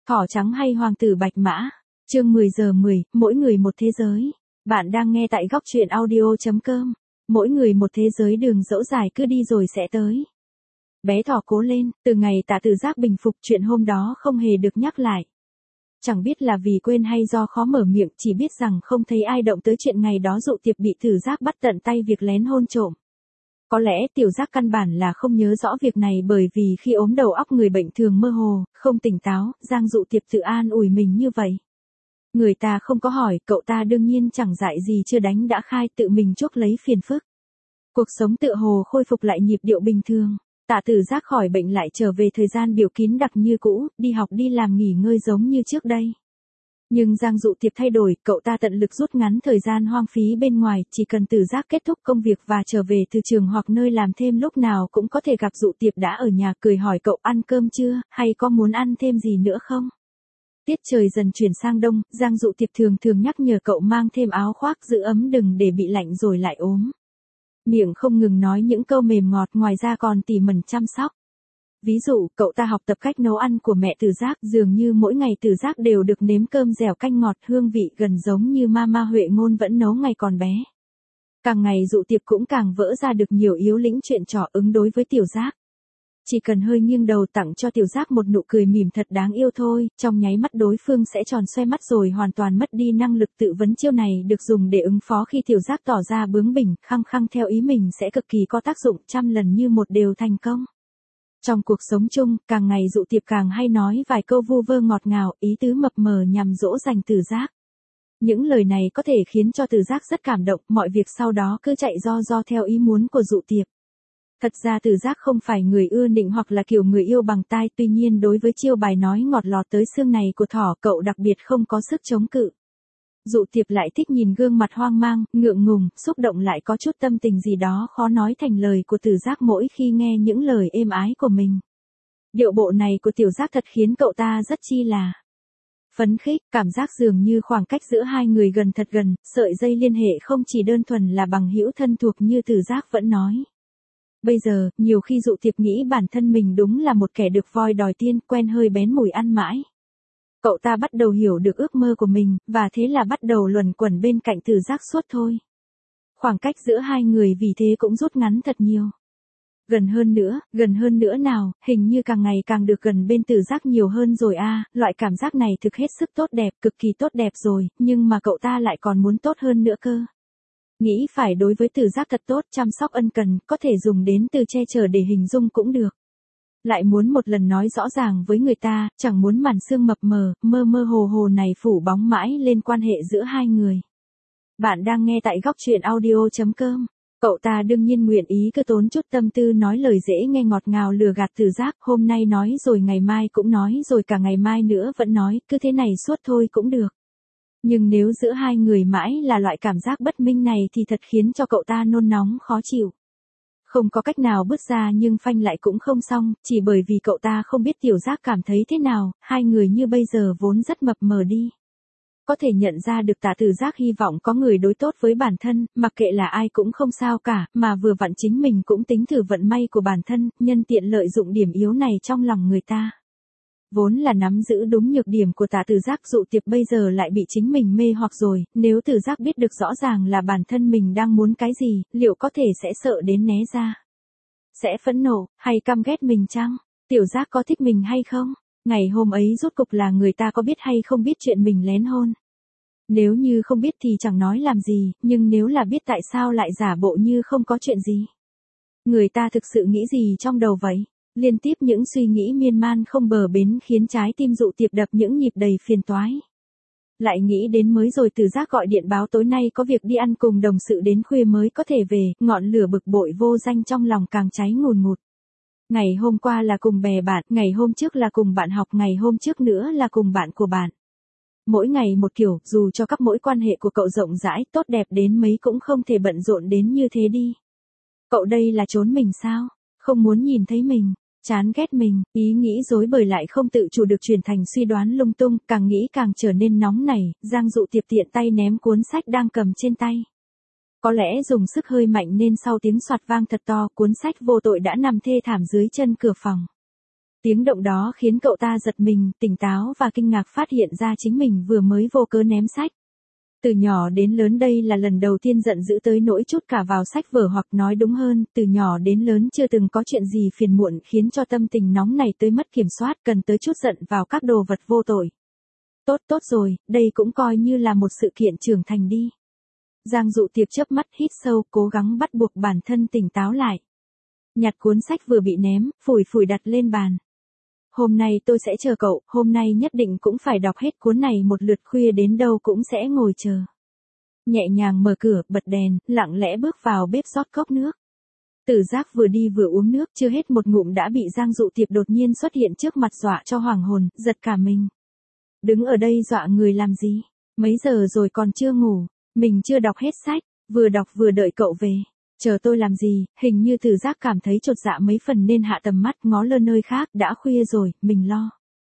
Thỏ trắng hay hoàng tử bạch mã? Chương 10:10, mỗi người một thế giới. Bạn đang nghe tại góc truyện audio.com. Mỗi người một thế giới, đường dẫu dài cứ đi rồi sẽ tới. Bé thỏ cố lên, từ ngày Tạ Tử Giác bình phục, chuyện hôm đó không hề được nhắc lại. Chẳng biết là vì quên hay do khó mở miệng, chỉ biết rằng không thấy ai động tới chuyện ngày đó Dụ Tiệp bị Tử Giác bắt tận tay việc lén hôn trộm. Có lẽ Tiểu Giác căn bản là không nhớ rõ việc này, bởi vì khi ốm đầu óc người bệnh thường mơ hồ, không tỉnh táo, Giang Dụ Tiệp tự an ủi mình như vậy. Người ta không có hỏi, cậu ta đương nhiên chẳng dại gì, chưa đánh đã khai, tự mình chuốc lấy phiền phức. Cuộc sống tựa hồ khôi phục lại nhịp điệu bình thường. Tạ Tử Giác khỏi bệnh lại trở về thời gian biểu kín đặc như cũ, đi học đi làm nghỉ ngơi giống như trước đây. Nhưng Giang Dụ Tiệp thay đổi, cậu ta tận lực rút ngắn thời gian hoang phí bên ngoài, chỉ cần Tử Giác kết thúc công việc và trở về từ trường hoặc nơi làm thêm lúc nào cũng có thể gặp Dụ Tiệp đã ở nhà, cười hỏi cậu ăn cơm chưa, hay có muốn ăn thêm gì nữa không. Tiết trời dần chuyển sang đông, Giang Dụ Tiệp thường nhắc nhở cậu mang thêm áo khoác giữ ấm, đừng để bị lạnh rồi lại ốm. Miệng không ngừng nói những câu mềm ngọt, ngoài ra còn tỉ mẩn chăm sóc. Ví dụ, cậu ta học tập cách nấu ăn của mẹ Tử Giác, dường như mỗi ngày Tử Giác đều được nếm cơm dẻo canh ngọt, hương vị gần giống như Mama Huệ Ngôn vẫn nấu ngày còn bé. Càng ngày Dụ Tiệp cũng càng vỡ ra được nhiều yếu lĩnh chuyện trò ứng đối với Tiểu Giác. Chỉ cần hơi nghiêng đầu tặng cho Tiểu Giác một nụ cười mỉm thật đáng yêu thôi, trong nháy mắt đối phương sẽ tròn xoe mắt rồi hoàn toàn mất đi năng lực tự vấn. Chiêu này được dùng để ứng phó khi Tiểu Giác tỏ ra bướng bỉnh, khăng khăng theo ý mình sẽ cực kỳ có tác dụng, trăm lần như một đều thành công. Trong cuộc sống chung, càng ngày Dụ Tiệp càng hay nói vài câu vu vơ ngọt ngào, ý tứ mập mờ nhằm dỗ dành Tử Giác. Những lời này có thể khiến cho Tử Giác rất cảm động, mọi việc sau đó cứ chạy do theo ý muốn của Dụ Tiệp. Thật ra Tử Giác không phải người ưa nịnh hoặc là kiểu người yêu bằng tai, tuy nhiên đối với chiêu bài nói ngọt lọt tới xương này của thỏ, cậu đặc biệt không có sức chống cự. Dụ Tiệp lại thích nhìn gương mặt hoang mang, ngượng ngùng, xúc động lại có chút tâm tình gì đó khó nói thành lời của Tử Giác mỗi khi nghe những lời êm ái của mình. Điệu bộ này của Tiểu Giác thật khiến cậu ta rất chi là phấn khích, cảm giác dường như khoảng cách giữa hai người gần thật gần, sợi dây liên hệ không chỉ đơn thuần là bằng hữu thân thuộc như Tử Giác vẫn nói. Bây giờ, nhiều khi Dụ Tiệp nghĩ bản thân mình đúng là một kẻ được voi đòi tiên, quen hơi bén mùi ăn mãi. Cậu ta bắt đầu hiểu được ước mơ của mình, và thế là bắt đầu luẩn quẩn bên cạnh Tử Giác suốt thôi. Khoảng cách giữa hai người vì thế cũng rút ngắn thật nhiều. Gần hơn nữa nào, hình như càng ngày càng được gần bên Tử Giác nhiều hơn rồi a, loại cảm giác này thực hết sức tốt đẹp, cực kỳ tốt đẹp rồi, nhưng mà cậu ta lại còn muốn tốt hơn nữa cơ. Nghĩ phải đối với Tử Giác thật tốt, chăm sóc ân cần, có thể dùng đến từ che chở để hình dung cũng được. Lại muốn một lần nói rõ ràng với người ta, chẳng muốn màn sương mập mờ, mơ hồ này phủ bóng mãi lên quan hệ giữa hai người. Bạn đang nghe tại góc truyện audio.com. Cậu ta đương nhiên nguyện ý cứ tốn chút tâm tư nói lời dễ nghe ngọt ngào lừa gạt Tử Giác, hôm nay nói rồi ngày mai cũng nói rồi cả ngày mai nữa vẫn nói, cứ thế này suốt thôi cũng được. Nhưng nếu giữa hai người mãi là loại cảm giác bất minh này thì thật khiến cho cậu ta nôn nóng khó chịu. Không có cách nào bứt ra nhưng phanh lại cũng không xong, chỉ bởi vì cậu ta không biết Tiểu Giác cảm thấy thế nào, hai người như bây giờ vốn rất mập mờ đi. Có thể nhận ra được Tạ Tử Giác hy vọng có người đối tốt với bản thân, mặc kệ là ai cũng không sao cả, mà vừa vặn chính mình cũng tính thử vận may của bản thân, nhân tiện lợi dụng điểm yếu này trong lòng người ta. Vốn là nắm giữ đúng nhược điểm của Tạ Tử Giác, Dụ Tiệp bây giờ lại bị chính mình mê hoặc rồi, nếu Tử Giác biết được rõ ràng là bản thân mình đang muốn cái gì, liệu có thể sẽ sợ đến né ra? Sẽ phẫn nộ, hay căm ghét mình chăng? Tiểu Giác có thích mình hay không? Ngày hôm ấy rốt cục là người ta có biết hay không biết chuyện mình lén hôn? Nếu như không biết thì chẳng nói làm gì, nhưng nếu là biết tại sao lại giả bộ như không có chuyện gì? Người ta thực sự nghĩ gì trong đầu vậy? Liên tiếp những suy nghĩ miên man không bờ bến khiến trái tim Dụ Tiệp đập những nhịp đầy phiền toái. Lại nghĩ đến mới rồi Tử Giác gọi điện báo tối nay có việc đi ăn cùng đồng sự đến khuya mới có thể về, ngọn lửa bực bội vô danh trong lòng càng cháy ngùn ngụt. Ngày hôm qua là cùng bè bạn, ngày hôm trước là cùng bạn học, ngày hôm trước nữa là cùng bạn của bạn. Mỗi ngày một kiểu, dù cho các mối quan hệ của cậu rộng rãi, tốt đẹp đến mấy cũng không thể bận rộn đến như thế đi. Cậu đây là trốn mình sao? Không muốn nhìn thấy mình? Chán ghét mình, ý nghĩ rối bời lại không tự chủ được chuyển thành suy đoán lung tung, càng nghĩ càng trở nên nóng nảy, Giang Dụ Tiệp tiện tay ném cuốn sách đang cầm trên tay. Có lẽ dùng sức hơi mạnh nên sau tiếng soạt vang thật to, cuốn sách vô tội đã nằm thê thảm dưới chân cửa phòng. Tiếng động đó khiến cậu ta giật mình, tỉnh táo và kinh ngạc phát hiện ra chính mình vừa mới vô cớ ném sách. Từ nhỏ đến lớn đây là lần đầu tiên giận dữ tới nỗi trút cả vào sách vở, hoặc nói đúng hơn, từ nhỏ đến lớn chưa từng có chuyện gì phiền muộn khiến cho tâm tình nóng này tới mất kiểm soát, cần tới chút giận vào các đồ vật vô tội. Tốt rồi, đây cũng coi như là một sự kiện trưởng thành đi. Giang Dụ Tiệp chớp mắt hít sâu, cố gắng bắt buộc bản thân tỉnh táo lại. Nhặt cuốn sách vừa bị ném, phủi phủi đặt lên bàn. Hôm nay tôi sẽ chờ cậu, hôm nay nhất định cũng phải đọc hết cuốn này một lượt, khuya đến đâu cũng sẽ ngồi chờ. Nhẹ nhàng mở cửa, bật đèn, lặng lẽ bước vào bếp rót cốc nước. Tử Giác vừa đi vừa uống nước, chưa hết một ngụm đã bị Giang Dụ Tiệp đột nhiên xuất hiện trước mặt dọa cho hoảng hồn, giật cả mình. Đứng ở đây dọa người làm gì? Mấy giờ rồi còn chưa ngủ, mình chưa đọc hết sách, vừa đọc vừa đợi cậu về. Chờ tôi làm gì? Hình như Tử Giác cảm thấy chột dạ mấy phần nên hạ tầm mắt ngó lơ nơi khác, đã khuya rồi, mình lo.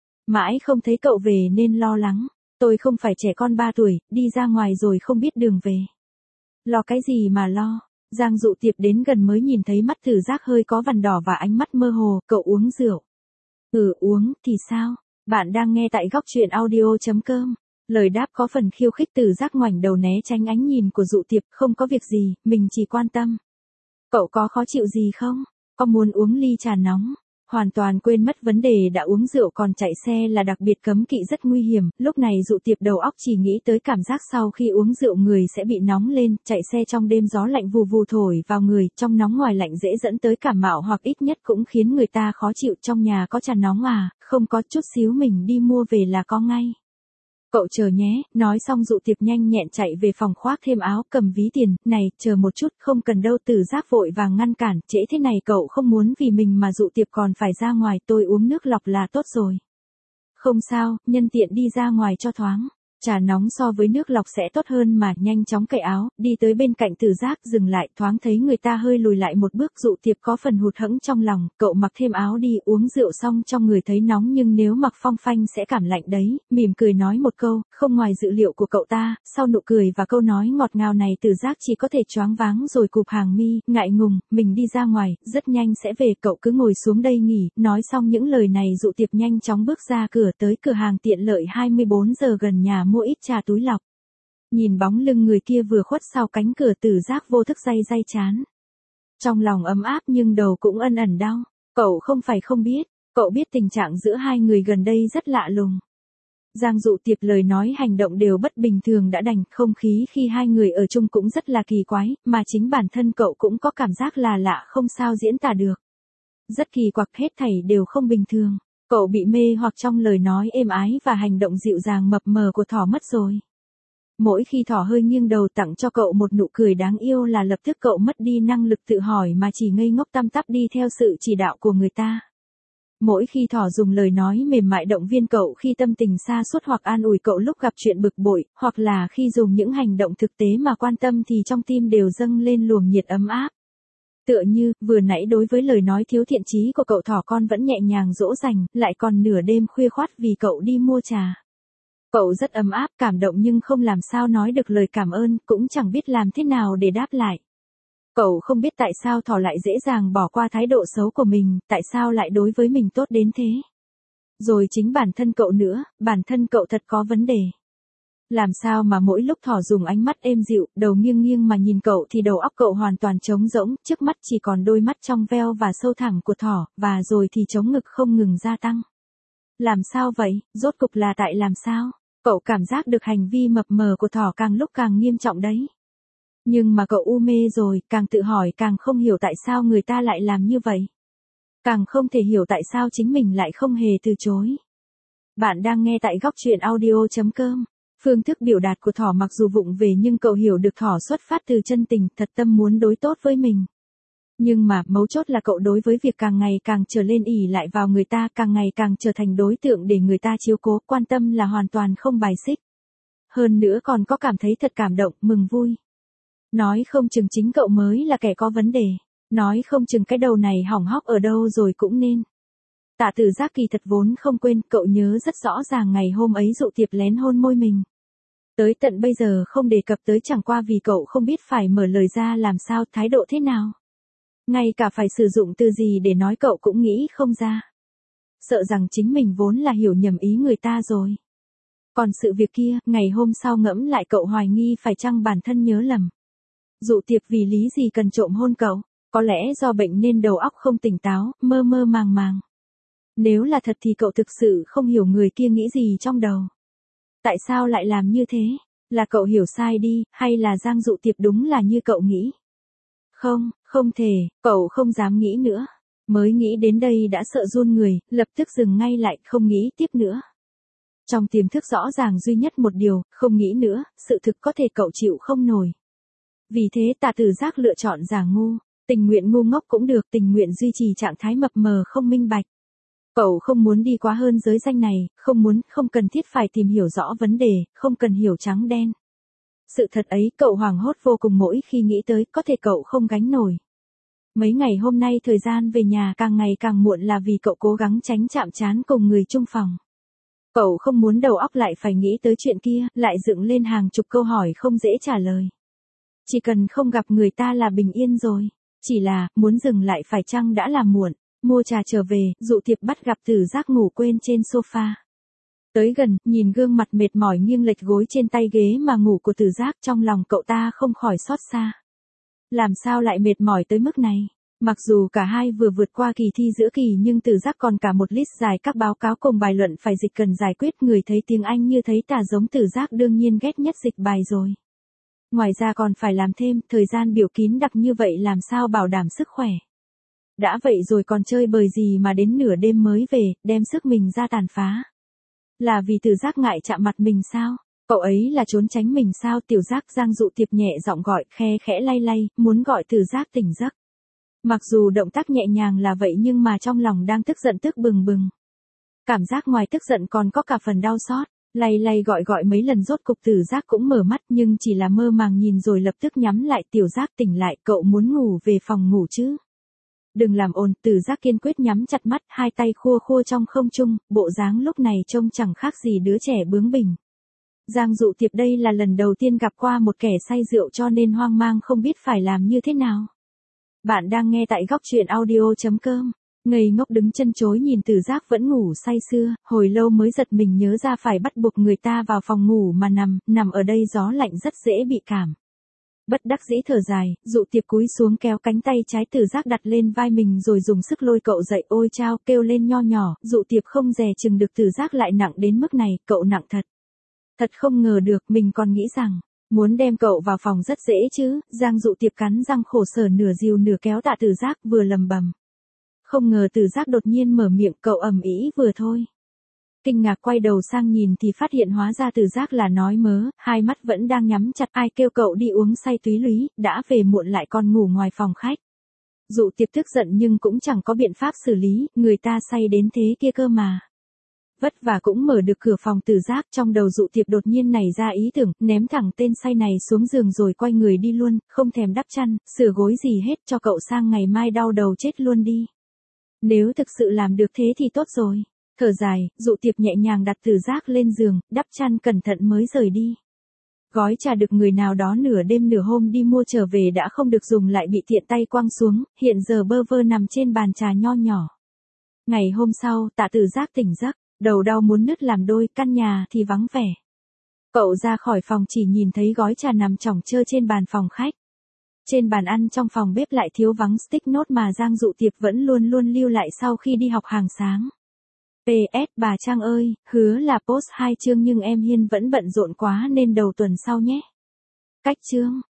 Mãi không thấy cậu về nên lo lắng. Tôi không phải trẻ con 3 tuổi, đi ra ngoài rồi không biết đường về. Lo cái gì mà lo? Giang Dụ Tiệp đến gần mới nhìn thấy mắt Tử Giác hơi có vằn đỏ và ánh mắt mơ hồ, cậu uống rượu. Uống, thì sao? Bạn đang nghe tại góc truyện audio.com. Lời đáp có phần khiêu khích. Tử Giác ngoảnh đầu né tránh ánh nhìn của Dụ Tiệp, không có việc gì, mình chỉ quan tâm. Cậu có khó chịu gì không? Có muốn uống ly trà nóng? Hoàn toàn quên mất vấn đề đã uống rượu còn chạy xe là đặc biệt cấm kỵ, rất nguy hiểm. Lúc này Dụ Tiệp đầu óc chỉ nghĩ tới cảm giác sau khi uống rượu người sẽ bị nóng lên, chạy xe trong đêm gió lạnh vù vù thổi vào người, trong nóng ngoài lạnh dễ dẫn tới cảm mạo hoặc ít nhất cũng khiến người ta khó chịu. Trong nhà có trà nóng à? Không có, chút xíu mình đi mua về là có ngay. Cậu chờ nhé, nói xong Dụ Tiệp nhanh nhẹn chạy về phòng khoác thêm áo, cầm ví tiền, này, chờ một chút, không cần đâu. Tử Giác vội vàng ngăn cản, trễ thế này cậu không muốn vì mình mà Dụ Tiệp còn phải ra ngoài, tôi uống nước lọc là tốt rồi. Không sao, nhân tiện đi ra ngoài cho thoáng. Trà nóng so với nước lọc sẽ tốt hơn mà. Nhanh chóng cởi áo, đi tới bên cạnh Tử Giác, dừng lại, thoáng thấy người ta hơi lùi lại một bước. Dụ Tiệp có phần hụt hẫng trong lòng, cậu mặc thêm áo đi, uống rượu xong trong người thấy nóng nhưng nếu mặc phong phanh sẽ cảm lạnh đấy. Mỉm cười nói một câu, không ngoài dự liệu của cậu ta. Sau nụ cười và câu nói ngọt ngào này Tử Giác chỉ có thể choáng váng rồi cụp hàng mi, ngại ngùng, mình đi ra ngoài, rất nhanh sẽ về, cậu cứ ngồi xuống đây nghỉ. Nói xong những lời này Dụ Tiệp nhanh chóng bước ra cửa, tới cửa hàng tiện lợi 24 giờ gần nhà mua ít trà túi lọc. Nhìn bóng lưng người kia vừa khuất sau cánh cửa, Tử Giác vô thức day day trán. Trong lòng ấm áp nhưng đầu cũng ân ẩn đau. Cậu không phải không biết, cậu biết tình trạng giữa hai người gần đây rất lạ lùng. Giang Dụ Tiệp lời nói hành động đều bất bình thường đã đành, không khí khi hai người ở chung cũng rất là kỳ quái, mà chính bản thân cậu cũng có cảm giác là lạ không sao diễn tả được. Rất kỳ quặc, hết thảy đều không bình thường. Cậu bị mê hoặc trong lời nói êm ái và hành động dịu dàng mập mờ của thỏ mất rồi. Mỗi khi thỏ hơi nghiêng đầu tặng cho cậu một nụ cười đáng yêu là lập tức cậu mất đi năng lực tự hỏi mà chỉ ngây ngốc tăm tắp đi theo sự chỉ đạo của người ta. Mỗi khi thỏ dùng lời nói mềm mại động viên cậu khi tâm tình sa sút hoặc an ủi cậu lúc gặp chuyện bực bội, hoặc là khi dùng những hành động thực tế mà quan tâm thì trong tim đều dâng lên luồng nhiệt ấm áp. Tựa như, vừa nãy đối với lời nói thiếu thiện chí của cậu thỏ con vẫn nhẹ nhàng dỗ dành, lại còn nửa đêm khuya khoắt vì cậu đi mua trà. Cậu rất ấm áp, cảm động nhưng không làm sao nói được lời cảm ơn, cũng chẳng biết làm thế nào để đáp lại. Cậu không biết tại sao thỏ lại dễ dàng bỏ qua thái độ xấu của mình, tại sao lại đối với mình tốt đến thế. Rồi chính bản thân cậu nữa, bản thân cậu thật có vấn đề. Làm sao mà mỗi lúc thỏ dùng ánh mắt êm dịu, đầu nghiêng nghiêng mà nhìn cậu thì đầu óc cậu hoàn toàn trống rỗng, trước mắt chỉ còn đôi mắt trong veo và sâu thẳm của thỏ, và rồi thì trống ngực không ngừng gia tăng. Làm sao vậy, rốt cục là tại làm sao? Cậu cảm giác được hành vi mập mờ của thỏ càng lúc càng nghiêm trọng đấy. Nhưng mà cậu u mê rồi, càng tự hỏi càng không hiểu tại sao người ta lại làm như vậy. Càng không thể hiểu tại sao chính mình lại không hề từ chối. Bạn đang nghe tại góc truyện audio.com. Phương thức biểu đạt của thỏ mặc dù vụng về nhưng cậu hiểu được thỏ xuất phát từ chân tình, thật tâm muốn đối tốt với mình. Nhưng mà, mấu chốt là cậu đối với việc càng ngày càng trở lên ỷ lại vào người ta, càng ngày càng trở thành đối tượng để người ta chiếu cố, quan tâm là hoàn toàn không bài xích. Hơn nữa còn có cảm thấy thật cảm động, mừng vui. Nói không chừng chính cậu mới là kẻ có vấn đề. Nói không chừng cái đầu này hỏng hóc ở đâu rồi cũng nên. Tạ Tử Giác kỳ thật vốn không quên, cậu nhớ rất rõ ràng ngày hôm ấy Dụ Tiệp lén hôn môi mình. Tới tận bây giờ không đề cập tới, chẳng qua vì cậu không biết phải mở lời ra làm sao, thái độ thế nào. Ngay cả phải sử dụng từ gì để nói cậu cũng nghĩ không ra. sợ rằng chính mình vốn là hiểu nhầm ý người ta rồi. Còn sự việc kia, ngày hôm sau ngẫm lại cậu hoài nghi phải chăng bản thân nhớ lầm. Dụ Tiệp vì lý gì cần trộm hôn cậu, có lẽ do bệnh nên đầu óc không tỉnh táo, mơ mơ màng màng. Nếu là thật thì cậu thực sự không hiểu người kia nghĩ gì trong đầu. Tại sao lại làm như thế? Là cậu hiểu sai đi, hay là Giang Dụ Tiệp đúng là như cậu nghĩ? Không, không thể, cậu không dám nghĩ nữa. Mới nghĩ đến đây đã sợ run người, lập tức dừng ngay lại, không nghĩ tiếp nữa. Trong tiềm thức rõ ràng duy nhất một điều, không nghĩ nữa, sự thực có thể cậu chịu không nổi. Vì thế Tạ Tử Giác lựa chọn giả ngu, tình nguyện ngu ngốc cũng được, tình nguyện duy trì trạng thái mập mờ không minh bạch. Cậu không muốn đi quá hơn giới danh này, không cần thiết phải tìm hiểu rõ vấn đề, không cần hiểu trắng đen. Sự thật ấy cậu hoảng hốt vô cùng mỗi khi nghĩ tới, có thể cậu không gánh nổi. Mấy ngày hôm nay thời gian về nhà càng ngày càng muộn là vì cậu cố gắng tránh chạm trán cùng người chung phòng. Cậu không muốn đầu óc lại phải nghĩ tới chuyện kia, lại dựng lên hàng chục câu hỏi không dễ trả lời. Chỉ cần không gặp người ta là bình yên rồi. Chỉ là, muốn dừng lại phải chăng đã là muộn. Mua trà trở về, Dụ Tiệp bắt gặp Tử Giác ngủ quên trên sofa. Tới gần, nhìn gương mặt mệt mỏi nghiêng lệch gối trên tay ghế mà ngủ của Tử Giác, trong lòng cậu ta không khỏi xót xa. Làm sao lại mệt mỏi tới mức này? Mặc dù cả hai vừa vượt qua kỳ thi giữa kỳ nhưng Tử Giác còn cả một list dài các báo cáo cùng bài luận phải dịch cần giải quyết, người thấy tiếng Anh như thấy tà giống Tử Giác đương nhiên ghét nhất dịch bài rồi. Ngoài ra còn phải làm thêm, thời gian biểu kín đặc như vậy làm sao bảo đảm sức khỏe. Đã vậy rồi còn chơi bời gì mà đến nửa đêm mới về, đem sức mình ra tàn phá. Là vì Tử Giác ngại chạm mặt mình sao? Cậu ấy là trốn tránh mình sao? Tiểu Giác Giang Dụ Tiệp nhẹ giọng gọi, khe khẽ lay lay, muốn gọi Tử Giác tỉnh giấc. Mặc dù động tác nhẹ nhàng là vậy nhưng mà trong lòng đang tức giận tức bừng bừng. Cảm giác ngoài tức giận còn có cả phần đau xót. Lay lay gọi mấy lần rốt cục Tử Giác cũng mở mắt nhưng chỉ là mơ màng nhìn rồi lập tức nhắm lại. Tiểu Giác tỉnh lại, cậu muốn ngủ về phòng ngủ chứ? Đừng làm ồn, Tử Giác kiên quyết nhắm chặt mắt, hai tay khua khua trong không trung, bộ dáng lúc này trông chẳng khác gì đứa trẻ bướng bỉnh. Giang Dụ Tiệp đây là lần đầu tiên gặp qua một kẻ say rượu cho nên hoang mang không biết phải làm như thế nào. Bạn đang nghe tại góc truyện audio.com. Ngây ngốc đứng chân chối nhìn Tử Giác vẫn ngủ say sưa, hồi lâu mới giật mình nhớ ra phải bắt buộc người ta vào phòng ngủ mà nằm ở đây gió lạnh rất dễ bị cảm. Bất đắc dĩ thở dài, Dụ Tiệp cúi xuống kéo cánh tay trái Tử Giác đặt lên vai mình rồi dùng sức lôi cậu dậy, ôi chao, kêu lên nho nhỏ. Dụ Tiệp không dè chừng được Tử Giác lại nặng đến mức này, cậu nặng thật. Thật không ngờ được, mình còn nghĩ rằng muốn đem cậu vào phòng rất dễ chứ. Giang Dụ Tiệp cắn răng khổ sở nửa dìu nửa kéo Tạ Tử Giác, vừa lầm bầm. Không ngờ Tử Giác đột nhiên mở miệng, cậu ầm ĩ vừa thôi. Kinh ngạc quay đầu sang nhìn thì phát hiện hóa ra Tử Giác là nói mớ, hai mắt vẫn đang nhắm chặt. Ai kêu cậu đi uống say túy lúy, đã về muộn lại còn ngủ ngoài phòng khách. Dụ Tiệp tức giận nhưng cũng chẳng có biện pháp xử lý, người ta say đến thế kia cơ mà. Vất vả cũng mở được cửa phòng Tử Giác, trong đầu Dụ Tiệp đột nhiên nảy ra ý tưởng, ném thẳng tên say này xuống giường rồi quay người đi luôn, không thèm đắp chăn, sửa gối gì hết, cho cậu sang ngày mai đau đầu chết luôn đi. Nếu thực sự làm được thế thì tốt rồi. Thở dài, Dụ Tiệp nhẹ nhàng đặt Tử Giác lên giường, đắp chăn cẩn thận mới rời đi. Gói trà được người nào đó nửa đêm nửa hôm đi mua trở về đã không được dùng lại bị tiện tay quăng xuống, hiện giờ bơ vơ nằm trên bàn trà nho nhỏ. Ngày hôm sau, Tạ Tử Giác tỉnh giấc, đầu đau muốn nứt làm đôi, căn nhà thì vắng vẻ. Cậu ra khỏi phòng chỉ nhìn thấy gói trà nằm chỏng chơ trên bàn phòng khách. Trên bàn ăn trong phòng bếp lại thiếu vắng stick note mà Giang Dụ Tiệp vẫn luôn lưu lại sau khi đi học hàng sáng. PS, bà Trang ơi, hứa là post 2 chương nhưng em Hiên vẫn bận rộn quá nên đầu tuần sau nhé. Cách chương.